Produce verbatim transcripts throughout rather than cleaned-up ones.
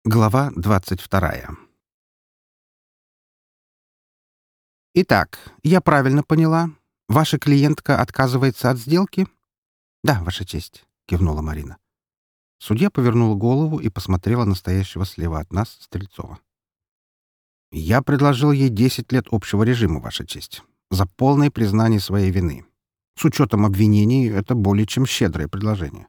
Глава двадцать вторая. «Итак, я правильно поняла. Ваша клиентка отказывается от сделки?» «Да, Ваша честь», — кивнула Марина. Судья повернула голову и посмотрела на стоящего слева от нас Стрельцова. «Я предложил ей десять лет общего режима, Ваша честь, за полное признание своей вины. С учетом обвинений это более чем щедрое предложение».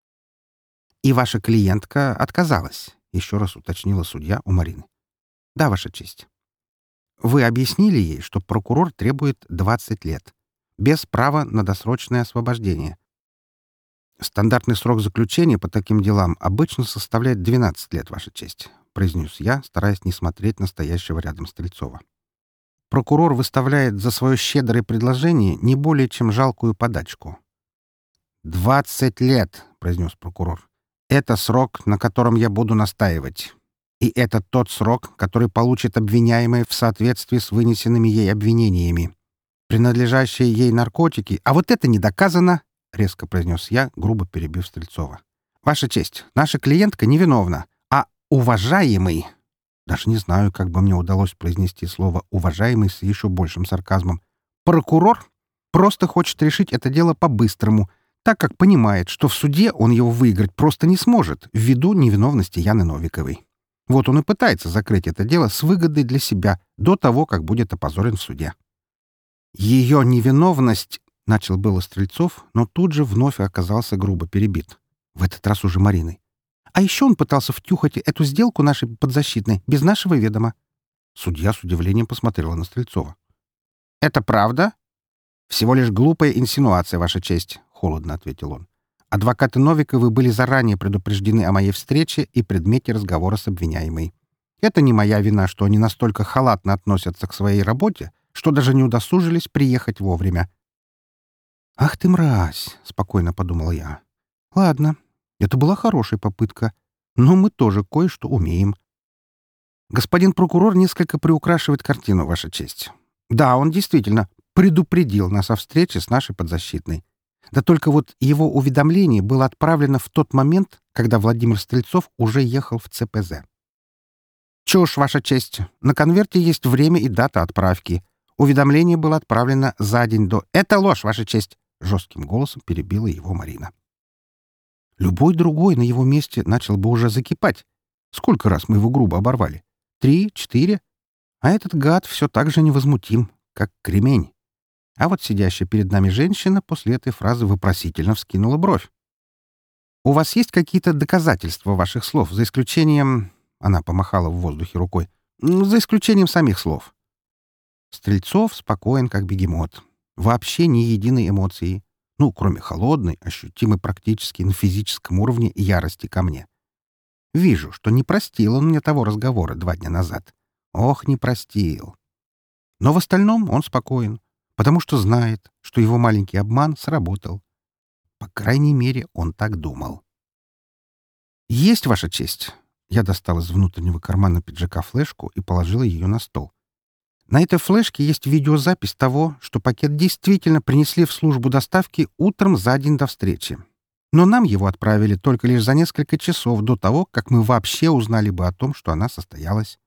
«И ваша клиентка отказалась», — еще раз уточнила судья у Марины. «Да, Ваша честь». Вы объяснили ей, что прокурор требует двадцать лет, без права на досрочное освобождение. Стандартный срок заключения по таким делам обычно составляет двенадцать лет, Ваша честь, произнес я, стараясь не смотреть на стоящего рядом Стрельцова. Прокурор выставляет за свое щедрое предложение не более чем жалкую подачку. «Двадцать лет», — произнес прокурор. «Это срок, на котором я буду настаивать. И это тот срок, который получит обвиняемая в соответствии с вынесенными ей обвинениями. Принадлежащие ей наркотики... А вот это не доказано!» — резко произнес я, грубо перебив Стрельцова. «Ваша честь, наша клиентка невиновна, а уважаемый...» Даже не знаю, как бы мне удалось произнести слово «уважаемый» с еще большим сарказмом. «Прокурор просто хочет решить это дело по-быстрому, так как понимает, что в суде он его выиграть просто не сможет ввиду невиновности Яны Новиковой. Вот он и пытается закрыть это дело с выгодой для себя до того, как будет опозорен в суде. Ее невиновность, — начал было Стрельцов, но тут же вновь оказался грубо перебит. В этот раз уже Мариной. А еще он пытался втюхать эту сделку нашей подзащитной без нашего ведома. Судья с удивлением посмотрела на Стрельцова. «Это правда?» «Всего лишь глупая инсинуация, Ваша честь», — холодно ответил он. Адвокаты Новиковы были заранее предупреждены о моей встрече и предмете разговора с обвиняемой. Это не моя вина, что они настолько халатно относятся к своей работе, что даже не удосужились приехать вовремя. «Ах ты мразь!» — спокойно подумал я. «Ладно, это была хорошая попытка, но мы тоже кое-что умеем. Господин прокурор несколько приукрашивает картину, Ваша честь. Да, он действительно предупредил нас о встрече с нашей подзащитной. Да только вот его уведомление было отправлено в тот момент, когда Владимир Стрельцов уже ехал в цэ пэ зэ. «Чушь, Ваша честь. На конверте есть время и дата отправки. Уведомление было отправлено за день до...» «Это ложь, Ваша честь!» — жестким голосом перебила его Марина. Любой другой на его месте начал бы уже закипать. Сколько раз мы его грубо оборвали? Три, четыре? А этот гад все так же невозмутим, как кремень. А вот сидящая перед нами женщина после этой фразы вопросительно вскинула бровь. «У вас есть какие-то доказательства ваших слов, за исключением...» Она помахала в воздухе рукой. «За исключением самих слов». Стрельцов спокоен, как бегемот. Вообще ни единой эмоции. Ну, кроме холодной, ощутимой практически на физическом уровне ярости ко мне. Вижу, что не простил он мне того разговора два дня назад. Ох, не простил. Но в остальном он спокоен. Потому что знает, что его маленький обман сработал. По крайней мере, он так думал. «Есть, Ваша честь!» Я достал из внутреннего кармана пиджака флешку и положил ее на стол. На этой флешке есть видеозапись того, что пакет действительно принесли в службу доставки утром за день до встречи. Но нам его отправили только лишь за несколько часов до того, как мы вообще узнали бы о том, что она состоялась.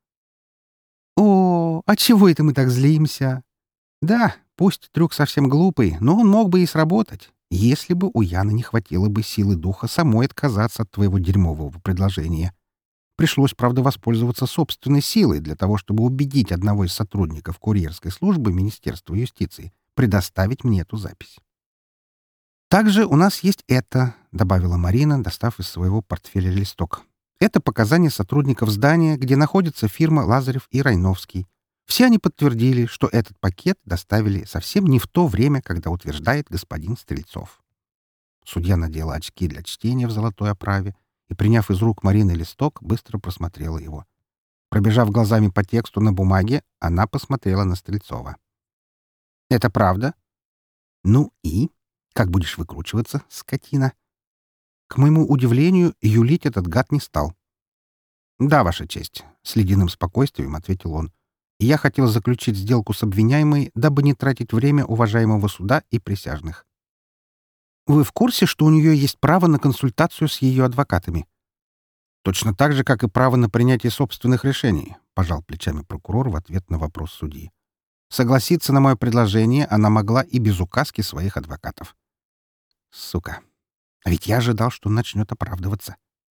«О, а чего это мы так злимся?» «Да, пусть трюк совсем глупый, но он мог бы и сработать, если бы у Яны не хватило бы силы духа самой отказаться от твоего дерьмового предложения. Пришлось, правда, воспользоваться собственной силой для того, чтобы убедить одного из сотрудников курьерской службы Министерства юстиции предоставить мне эту запись. «Также у нас есть это», — добавила Марина, достав из своего портфеля листок. «Это показания сотрудников здания, где находится фирма «Лазарев и Райновский». Все они подтвердили, что этот пакет доставили совсем не в то время, когда утверждает господин Стрельцов». Судья надела очки для чтения в золотой оправе и, приняв из рук Марины листок, быстро просмотрела его. Пробежав глазами по тексту на бумаге, она посмотрела на Стрельцова. «Это правда?» «Ну и? Как будешь выкручиваться, скотина?» К моему удивлению, юлить этот гад не стал. «Да, Ваша честь», — с ледяным спокойствием ответил он. «Я хотел заключить сделку с обвиняемой, дабы не тратить время уважаемого суда и присяжных». «Вы в курсе, что у нее есть право на консультацию с ее адвокатами?» Точно так же, как и право на принятие собственных решений, пожал плечами прокурор в ответ на вопрос судьи. Согласиться на мое предложение она могла и без указки своих адвокатов. Сука. А ведь я ожидал, что он начнет оправдываться.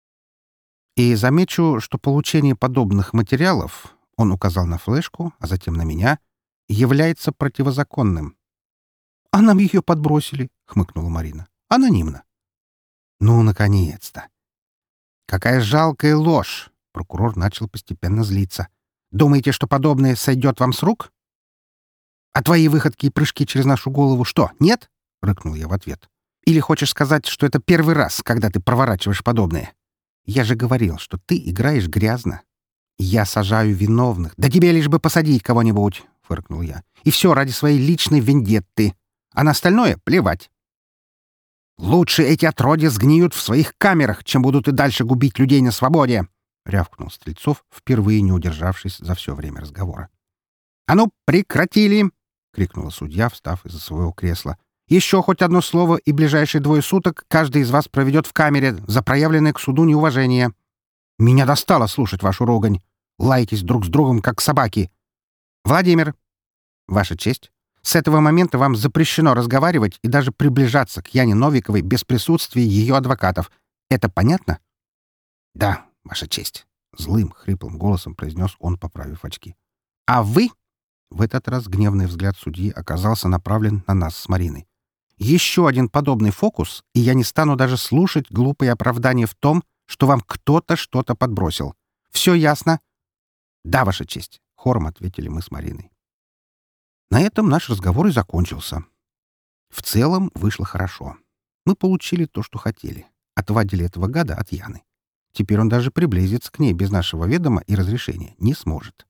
И замечу, что получение подобных материалов, он указал на флешку, а затем на меня, является противозаконным. «А нам ее подбросили», — хмыкнула Марина. «Анонимно». «Ну, наконец-то!» «Какая жалкая ложь!» — прокурор начал постепенно злиться. «Думаете, что подобное сойдет вам с рук?» «А твои выходки и прыжки через нашу голову что, нет?» — рыкнул я в ответ. «Или хочешь сказать, что это первый раз, когда ты проворачиваешь подобное? Я же говорил, что ты играешь грязно. Я сажаю виновных. Да тебе лишь бы посадить кого-нибудь!» — фыркнул я. «И все ради своей личной вендетты. А на остальное — плевать. Лучше эти отродья сгниют в своих камерах, чем будут и дальше губить людей на свободе!» — рявкнул Стрельцов, впервые не удержавшись за все время разговора. «А ну, прекратили!» — крикнула судья, встав из-за своего кресла. «Еще хоть одно слово, и ближайшие двое суток каждый из вас проведет в камере за проявленное к суду неуважение. Меня достало слушать вашу ругань. Лаетесь друг с другом, как собаки. Владимир, ваша честь, с этого момента вам запрещено разговаривать и даже приближаться к Яне Новиковой без присутствия ее адвокатов. Это понятно?» «Да, ваша честь», — злым, хриплым голосом произнес он, поправив очки. «А вы...» — в этот раз гневный взгляд судьи оказался направлен на нас с Мариной. «Еще один подобный фокус, и я не стану даже слушать глупые оправдания в том, что вам кто-то что-то подбросил. Все ясно?» «Да, ваша честь», — хором ответили мы с Мариной. На этом наш разговор и закончился. В целом вышло хорошо. Мы получили то, что хотели. Отвадили этого гада от Яны. Теперь он даже приблизиться к ней без нашего ведома и разрешения не сможет.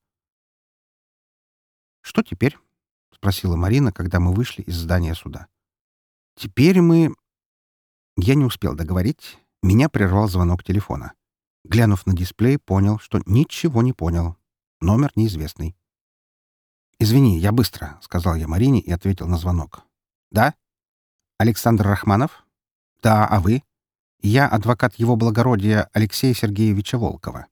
«Что теперь?» — спросила Марина, когда мы вышли из здания суда. «Теперь мы...» Я не успел договорить. Меня прервал звонок телефона. Глянув на дисплей, понял, что ничего не понял. Номер неизвестный. «Извини, я быстро», — сказал я Марине и ответил на звонок. «Да? Александр Рахманов? Да, а вы? Я адвокат его благородия Алексея Сергеевича Волкова».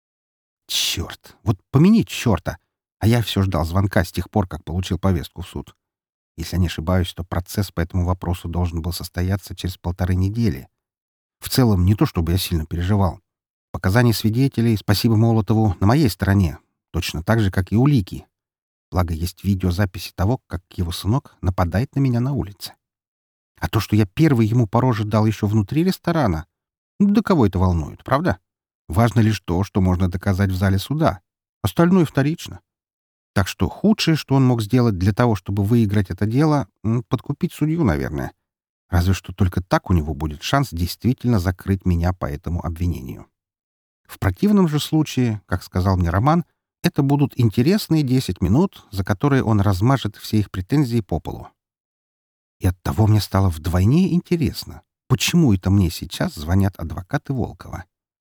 «Черт! Вот помяни черта! А я все ждал звонка с тех пор, как получил повестку в суд. Если не ошибаюсь, то процесс по этому вопросу должен был состояться через полторы недели. В целом, не то чтобы я сильно переживал. Показания свидетелей, спасибо Молотову, на моей стороне. Точно так же, как и улики. Благо, есть видеозаписи того, как его сынок нападает на меня на улице. А то, что я первый ему по роже дал еще внутри ресторана, ну, да кого это волнует, правда? Важно лишь то, что можно доказать в зале суда. Остальное вторично. Так что худшее, что он мог сделать для того, чтобы выиграть это дело, подкупить судью, наверное. Разве что только так у него будет шанс действительно закрыть меня по этому обвинению. В противном же случае, как сказал мне Роман, это будут интересные десять минут, за которые он размажет все их претензии по полу. И оттого мне стало вдвойне интересно, почему это мне сейчас звонят адвокаты Волкова.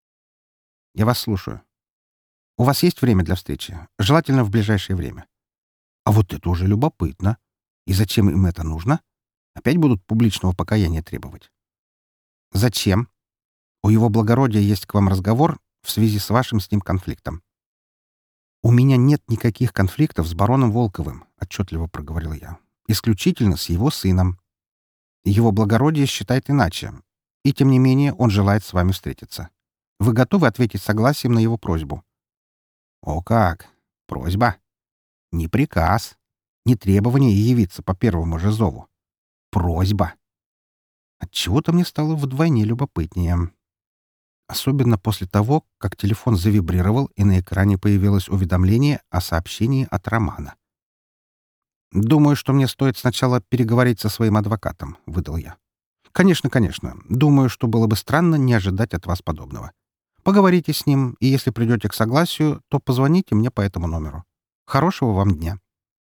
«Я вас слушаю. У вас есть время для встречи? Желательно в ближайшее время». «А вот это уже любопытно. И зачем им это нужно? Опять будут публичного покаяния требовать?» «Зачем? У его благородия есть к вам разговор в связи с вашим с ним конфликтом». «У меня нет никаких конфликтов с бароном Волковым», — отчетливо проговорил я. «Исключительно с его сыном. Его благородие считает иначе. И, тем не менее, он желает с вами встретиться. Вы готовы ответить согласием на его просьбу?» «О как! Просьба. Не приказ. Не требование явиться по первому же зову. Просьба». Отчего-то мне стало вдвойне любопытнее. Особенно после того, как телефон завибрировал, и на экране появилось уведомление о сообщении от Романа. «Думаю, что мне стоит сначала переговорить со своим адвокатом», — выдал я. «Конечно, конечно. Думаю, что было бы странно не ожидать от вас подобного. Поговорите с ним, и если придете к согласию, то позвоните мне по этому номеру. Хорошего вам дня».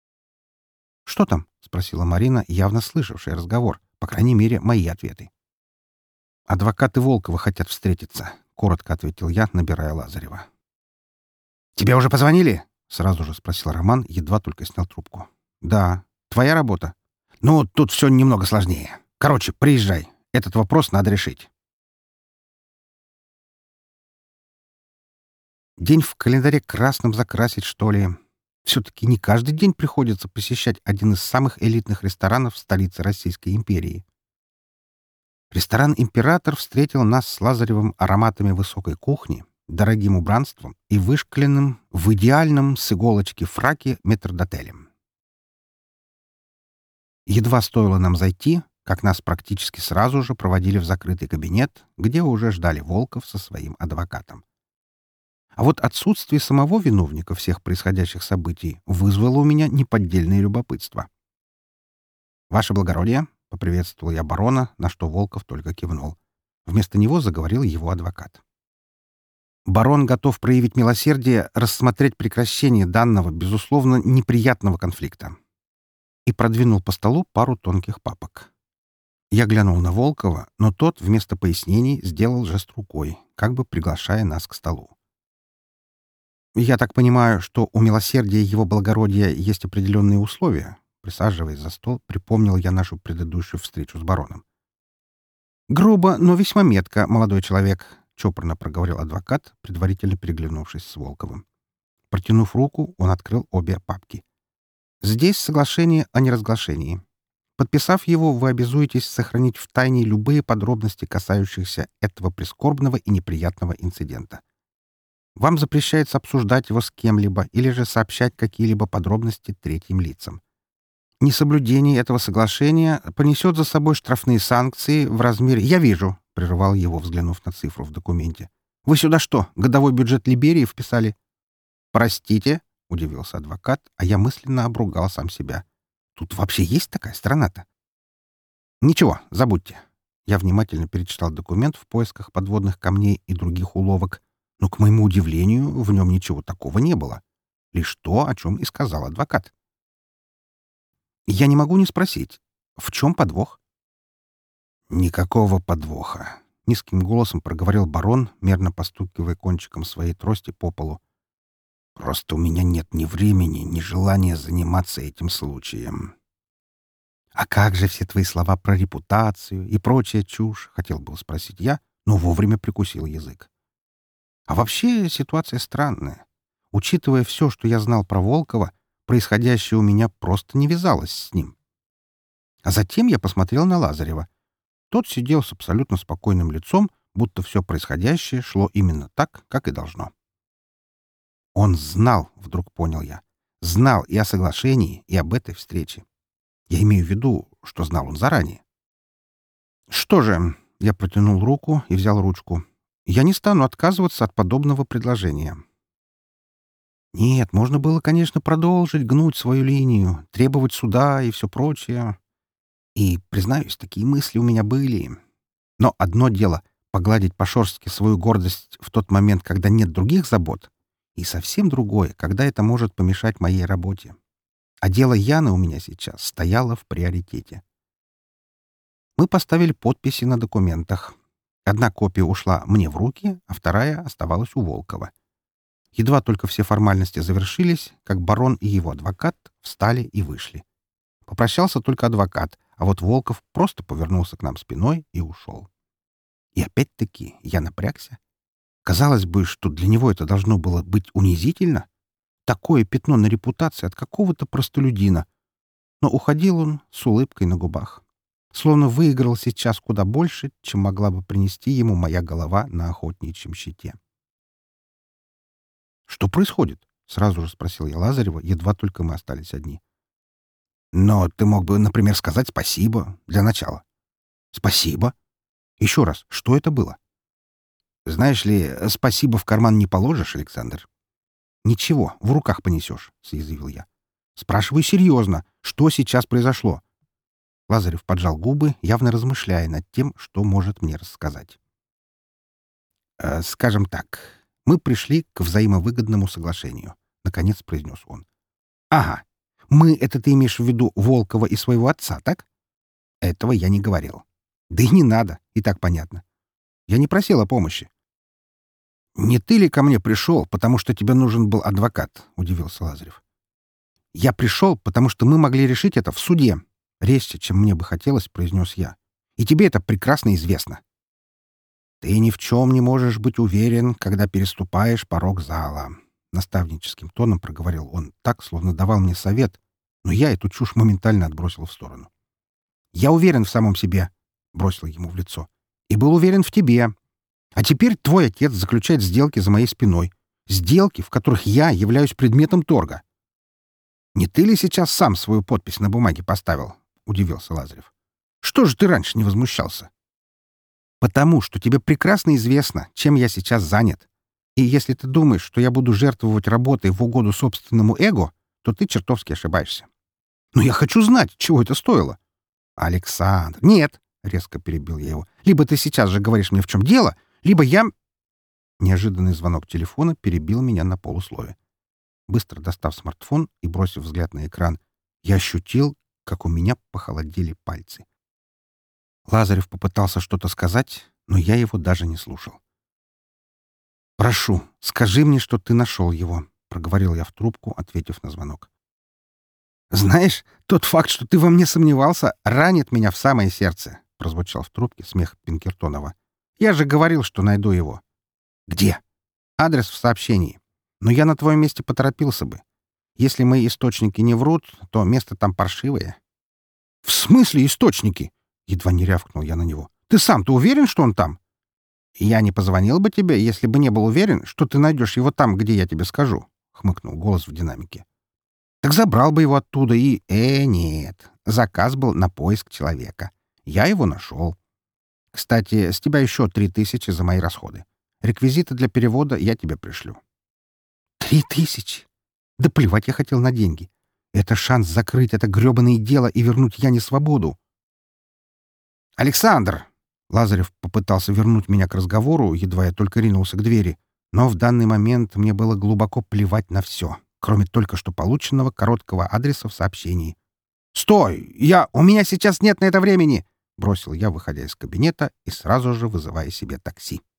«Что там?» — спросила Марина, явно слышавшая разговор, по крайней мере, мои ответы. «Адвокаты Волкова хотят встретиться», — коротко ответил я, набирая Лазарева. «Тебе уже позвонили?» — сразу же спросил Роман, едва только снял трубку. «Да. Твоя работа?» «Ну, тут все немного сложнее. Короче, приезжай. Этот вопрос надо решить». День в календаре красным закрасить, что ли? Все-таки не каждый день приходится посещать один из самых элитных ресторанов столицы Российской империи. Ресторан «Император» встретил нас с Лазаревым ароматами высокой кухни, дорогим убранством и вышкаленным в идеальном с иголочки фраке метрдотелем. Едва стоило нам зайти, как нас практически сразу же проводили в закрытый кабинет, где уже ждали Волков со своим адвокатом. А вот отсутствие самого виновника всех происходящих событий вызвало у меня неподдельное любопытство. «Ваше благородие», — поприветствовал я барона, на что Волков только кивнул. Вместо него заговорил его адвокат. «Барон готов проявить милосердие, рассмотреть прекращение данного, безусловно, неприятного конфликта». И продвинул по столу пару тонких папок. Я глянул на Волкова, но тот вместо пояснений сделал жест рукой, как бы приглашая нас к столу. «Я так понимаю, что у милосердия его благородия есть определенные условия?» Присаживаясь за стол, припомнил я нашу предыдущую встречу с бароном. «Грубо, но весьма метко, молодой человек», — чопорно проговорил адвокат, предварительно переглянувшись с Волковым. Протянув руку, он открыл обе папки. «Здесь соглашение о неразглашении. Подписав его, вы обязуетесь сохранить в тайне любые подробности, касающиеся этого прискорбного и неприятного инцидента. Вам запрещается обсуждать его с кем-либо или же сообщать какие-либо подробности третьим лицам. Несоблюдение этого соглашения понесет за собой штрафные санкции в размере... «Я вижу», — прервал его, взглянув на цифру в документе. «Вы сюда что, годовой бюджет Либерии вписали?» «Простите», — удивился адвокат, а я мысленно обругал сам себя. «Тут вообще есть такая страна-то?» «Ничего, забудьте». Я внимательно перечитал документ в поисках подводных камней и других уловок, но, к моему удивлению, в нем ничего такого не было. Лишь то, о чем и сказал адвокат. Я не могу не спросить, в чем подвох? «Никакого подвоха», — низким голосом проговорил барон, мерно постукивая кончиком своей трости по полу. «Просто у меня нет ни времени, ни желания заниматься этим случаем». «А как же все твои слова про репутацию и прочая чушь?» — хотел был спросить я, но вовремя прикусил язык. А вообще ситуация странная. Учитывая все, что я знал про Волкова, происходящее у меня просто не вязалось с ним. А затем я посмотрел на Лазарева. Тот сидел с абсолютно спокойным лицом, будто все происходящее шло именно так, как и должно. Он знал, вдруг понял я, знал и о соглашении, и об этой встрече. Я имею в виду, что знал он заранее. Что же, я протянул руку и взял ручку. Я не стану отказываться от подобного предложения. Нет, можно было, конечно, продолжить гнуть свою линию, требовать суда и все прочее. И, признаюсь, такие мысли у меня были. Но одно дело — погладить по-шорстски свою гордость в тот момент, когда нет других забот, и совсем другое, когда это может помешать моей работе. А дело Яны у меня сейчас стояло в приоритете. Мы поставили подписи на документах. Одна копия ушла мне в руки, а вторая оставалась у Волкова. Едва только все формальности завершились, как барон и его адвокат встали и вышли. Попрощался только адвокат, а вот Волков просто повернулся к нам спиной и ушел. И опять-таки я напрягся. Казалось бы, что для него это должно было быть унизительно. Такое пятно на репутации от какого-то простолюдина. Но уходил он с улыбкой на губах. Словно выиграл сейчас куда больше, чем могла бы принести ему моя голова на охотничьем щите. «Что происходит?» — сразу же спросил я Лазарева, едва только мы остались одни. «Но ты мог бы, например, сказать спасибо для начала». «Спасибо? Еще раз, что это было?» «Знаешь ли, спасибо в карман не положишь, Александр». «Ничего, в руках понесешь», — съязвил я. «Спрашиваю серьезно, что сейчас произошло?» Лазарев поджал губы, явно размышляя над тем, что может мне рассказать. «Э, «Скажем так, мы пришли к взаимовыгодному соглашению», — наконец произнес он. «Ага, мы — это ты имеешь в виду Волкова и своего отца, так?» «Этого я не говорил». «Да и не надо, и так понятно. Я не просил о помощи». «Не ты ли ко мне пришел, потому что тебе нужен был адвокат?» — удивился Лазарев. «Я пришел, потому что мы могли решить это в суде», — резче, чем мне бы хотелось, произнес я. «И тебе это прекрасно известно». «Ты ни в чем не можешь быть уверен, когда переступаешь порог зала», — наставническим тоном проговорил он, так, словно давал мне совет, но я эту чушь моментально отбросил в сторону. «Я уверен в самом себе», — бросил ему в лицо, — «и был уверен в тебе. А теперь твой отец заключает сделки за моей спиной. Сделки, в которых я являюсь предметом торга». «Не ты ли сейчас сам свою подпись на бумаге поставил?» — удивился Лазарев. «Что же ты раньше не возмущался?» «Потому что тебе прекрасно известно, чем я сейчас занят. И если ты думаешь, что я буду жертвовать работой в угоду собственному эго, то ты чертовски ошибаешься. Но я хочу знать, чего это стоило». «Александр, нет!» — резко перебил я его. «Либо ты сейчас же говоришь мне, в чем дело, либо я...» Неожиданный звонок телефона перебил меня на полуслове. Быстро достав смартфон и бросив взгляд на экран, я ощутил, как у меня похолодели пальцы. Лазарев попытался что-то сказать, но я его даже не слушал. «Прошу, скажи мне, что ты нашел его», — проговорил я в трубку, ответив на звонок. «Знаешь, тот факт, что ты во мне сомневался, ранит меня в самое сердце», — прозвучал в трубке смех Пинкертонова. «Я же говорил, что найду его». «Где?» «Адрес в сообщении. Но я на твоем месте поторопился бы. Если мои источники не врут, то место там паршивое». «В смысле источники?» — едва не рявкнул я на него. «Ты сам-то уверен, что он там?» «Я не позвонил бы тебе, если бы не был уверен, что ты найдешь его там, где я тебе скажу», — хмыкнул голос в динамике. «Так забрал бы его оттуда и...» «Э, нет. Заказ был на поиск человека. Я его нашел. Кстати, с тебя еще три тысячи за мои расходы. Реквизиты для перевода я тебе пришлю». «Три тысячи? Да плевать я хотел на деньги. Это шанс закрыть это гребаное дело и вернуть Яне свободу». «Александр!» Лазарев попытался вернуть меня к разговору, едва я только ринулся к двери. Но в данный момент мне было глубоко плевать на все, кроме только что полученного короткого адреса в сообщении. «Стой! Я... У меня сейчас нет на это времени!» — бросил я, выходя из кабинета и сразу же вызывая себе такси.